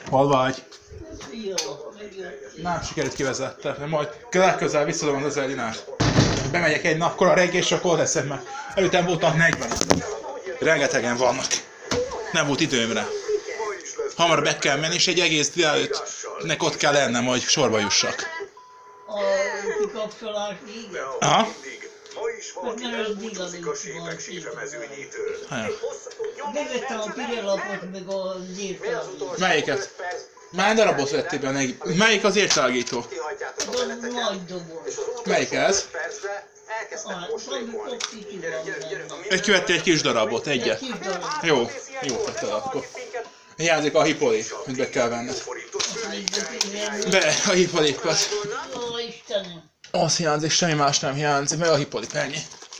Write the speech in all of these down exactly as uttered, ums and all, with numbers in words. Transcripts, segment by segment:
Hol vagy? Jó, Nem sikerült kivezettem, majd legközelebb visszadom az ezer dinárt. Bemegyek egy napkor a reggel, és akkor leszem meg. Előttem voltak negyven. Rengetegen vannak. Nem volt időmre. Hamar be kell menni, és egy egész délelőttnek ott kell lennem, hogy sorba jussak. a kikapcsolás igen. Aha. Mert nem az díjazunk van szívemezőnyétől. Bevettem a pirelapot, meg a zértágítót. Melyiket? Már darabot vettél be neki. Melyik az értágító? De nagy doboz. Melyik ez? Ah, valami kopsziki van benne. Egy kivettél egy kis darabot, Egy egyet. kis darab. Jó, jó tetted akkor. Hiányzik a hipoli, hogy be kell venned. Be, a hipolipot. Ó, Istenem. Az hiányzik, semmi más nem hiányzik, meg a hipolip, ennyi.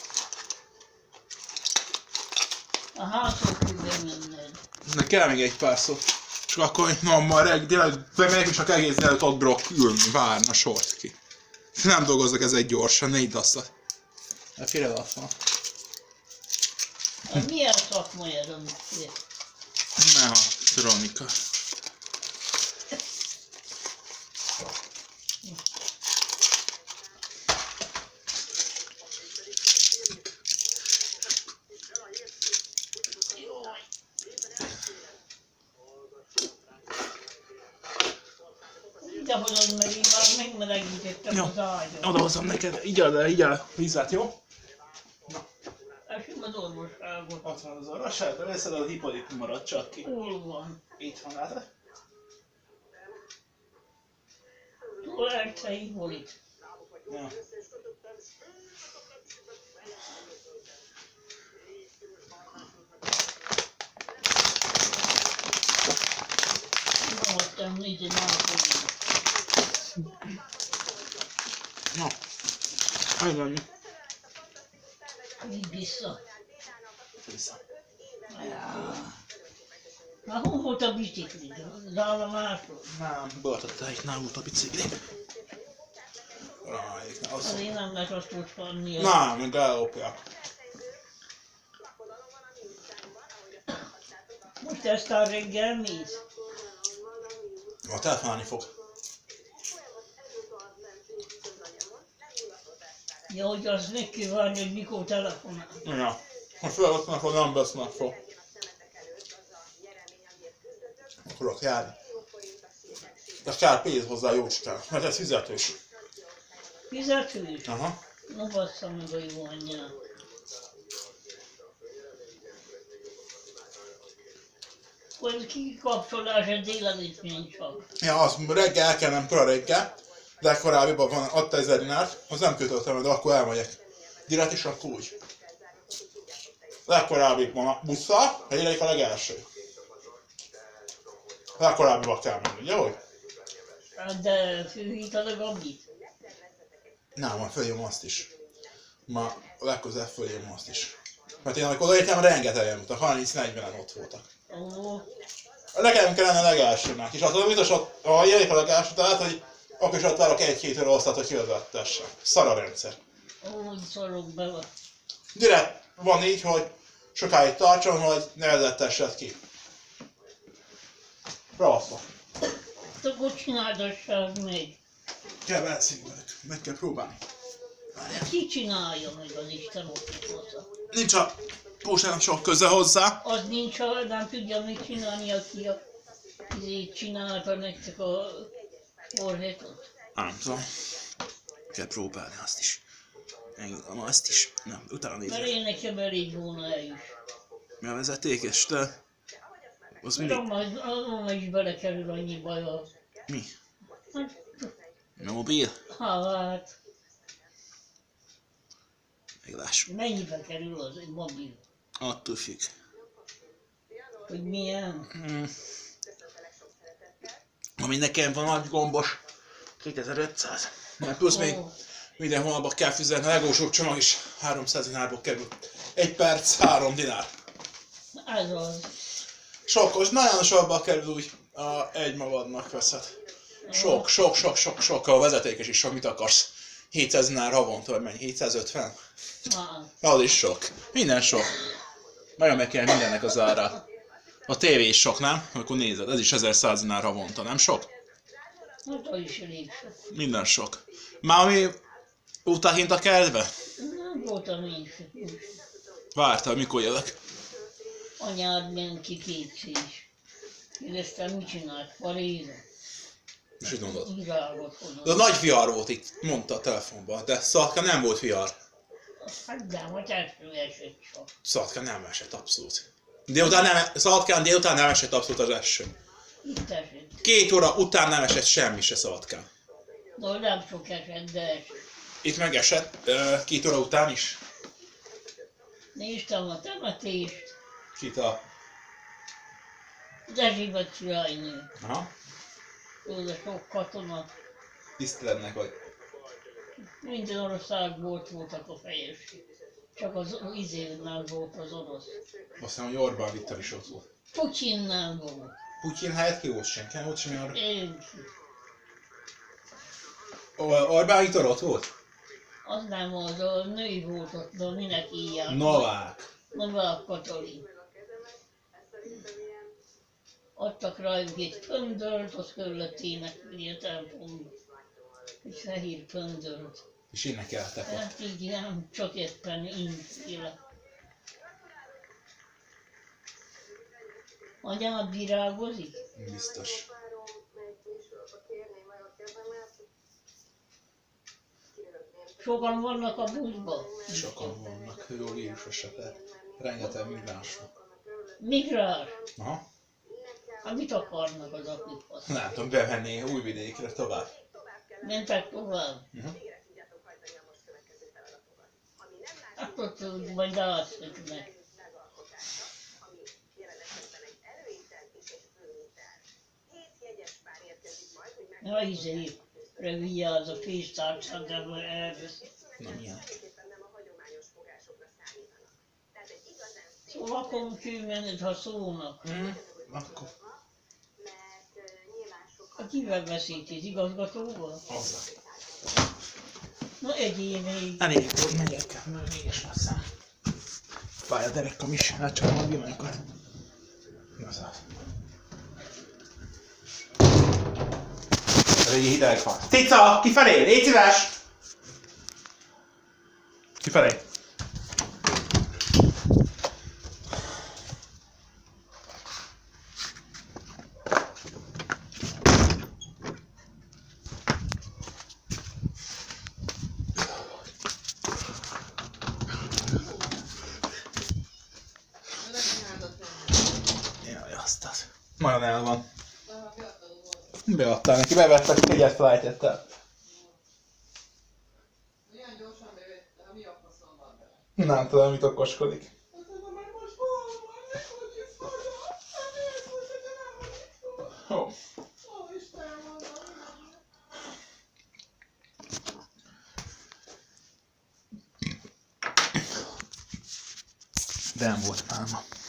A házhoz kell bemenned. Na kell még egy pár szó. És akkor na, ma reggel délelőtt bemegyek, és akkor egész délelőtt ott bírok ülni, várna sort ki. Nem dolgoznak ezek gyorsan, ne idd azt a... A pirelap van. A milyen szakma ez, amit kér? Neha, Veronika. De hozod, mert én már megmelegítettem Jó. az ágyat. Odahozom neked, így el, így el vízát, jó? Esünk az orvosságot. Ott van az orvosság, de veszed a hipolip maradt csak ki. Hol van? Itt van, látod? Hol este hipolit? Ja. Nyolctam négy nápolni. Na, hogy van mi? Így vissza. Vissza. Na, hol volt a bicikli? Az állomásról? Nem, beadta itt, nem volt a bicikli. Rájuk, ne az. Azért nem lehet azt úgy fanni. Nem, még ellopják. Most ezt a reggel mész? A telefonálni fog. Ja, hogy azt meg kell várni, hogy mikor telefonál. Ja. Ha felvesznek, akkor nem vesznek fel. Akarok járni. De kell pénz hozzá jócskán, mert ez fizetős. Fizetős? Aha. Na bassza meg a jó anyját. Hogy kikapcsolás a délelőtt még csak. Ja, az reggel el kell nem kora reggel, de korábbiban van, adta ezer dinárt, az nem kötöttem, de akkor elmegyek. Direkt is akkor úgy. Legkorábbi van a busszal, egyik a legelső. Legkorábbiban kell menni, ugye hogy? Hát de főhíted a gabit? Nem, már följön azt is. Ma legközelebb följön azt is. Mert én amikor odaértem, rengetegen voltak, harminc-negyvenen ott voltak. Ó, Nekem kellene a legelsőnek, és az biztos, ha jelenik a legelső, tehát, hogy akkor is ott várok egy-két óra osztat, hogy kivezettessem. Szar a rendszer. úgy szorok bele. Direkt van így, hogy sokáig tartson, hogy ne vezettessed ki. Ravaszva. Akkor csináldassák meg. Kell beleszívni, meg kell próbálni. Ki csinálja meg az Isten ott hozzá? Nincs a Póstának sok köze hozzá. Az nincs, ha nem tudja megcsinálni, aki a izét csinálta nektek a forretot. Nem tudom. Kell próbálni azt is. Megnyugodom azt is. Nem, utána Mert nézem. én nekem elég volna el is. Mi a vezetékes, te? Az mindig... Azon is belekerül annyi baj a... Mi? Hát, Mobil? hát, Meglássuk. mennyibe kerül az egy mobil? Attól függ. Hogy milyen? Hmm. Ami nekem van nagy gombos, kétezer-ötszáz. Mert plusz még Ó, minden hónapban kell fizetni, a legolcsóbb csomag is háromszáz dinárból kerül. Egy perc, három dinár. ez az. Sokkos, nagyon sokba kerül úgy, a egy magadnak veszed. Sok, sok, sok, sok, sok, a vezetékes is sok, mit akarsz? hétszáz dinár havonta, vagy mennyi? hétszázötven? Hát, Az is sok. Minden sok. Nagyon meg kell mindennek az árát. A tévé is sok, nem? Akkor nézed, ez is ezerszáz dinár havonta, nem sok? Hát az is elég sok. Minden sok. Már ami utahint a kertbe? Nem voltam én sem. Vártál, mikor jövök? Anyád ment ki kétszer is. Kérdeztem, mit csinált? Paríza. És mit mondod? Virágot De a hozott. nagy vihar volt itt, mondta a telefonban, de Szatka nem volt vihar. Hát de, hogy eső esett csak. Szatka nem esett, abszolút. Délután nem, Szatkán délután nem esett abszolút az eső. Itt esett. Két óra után nem esett semmi se Szatkán. De nem sok esett, de esett. Itt megesett, ö, két óra után is. Néztem a temetést, Kit a... az Erzsébet királynő. Aha. Tudod, a sok katona. Tisztelednek, hogy... Minden országból ott voltak a fejesség. Csak az izénál volt az orosz. Azt hiszem, hogy Orbán Viktor is ott volt. Putyinnál volt. Putyin helyett ki volt senki, nem volt semmi arra. Én, Orbán Viktor ott volt? az nem az, a női volt ott, de minek hívják. Novák. Novák Katalin. Adtak rájuk egy pöndört, az körülöttének ugye templomba. Egy fehér pöndört. És énekeltek ott. Hát így nem, csak éppen inféle. Anyád virágozik? Biztos. Sokan vannak a buszban? Sokan vannak, jó vírus esetek. Rengeteg migráns van. Migráns? Aha. Hát mit akarnak az akikhoz? Nem tudom, bevenni Újvidékre tovább. Mentek tovább? Uh-huh. Hát ott majd átszöknek. Ja, izé, vigyázz a pénztárcát, de elvesz. Na milyenek? Szóval akkor kőmened, ha szólnak. Mm. Akkor Hát kivel beszéltél, igazgatóval? azzal. Na egyél még. Elég volt, megyek, mert mégis lassan. Fáj a derekam is, hát csak a villanyokat. Az az. Régi hideg van. Cica, kifelé, légy szíves! Kifelé. Jaj, azt az. Nagyon el van. Beadtál neki, bevettek, egyet felejtettel. Milyen gyorsan bevette, mi a faszom van bele? Nem tudom, mit okoskodik. Hát ez a meg most hol van? Nem vagy itt oda? Nem érsz, hogy te nem vagy itt oda? Ó. Ó, Isten mondom, De nem volt máma.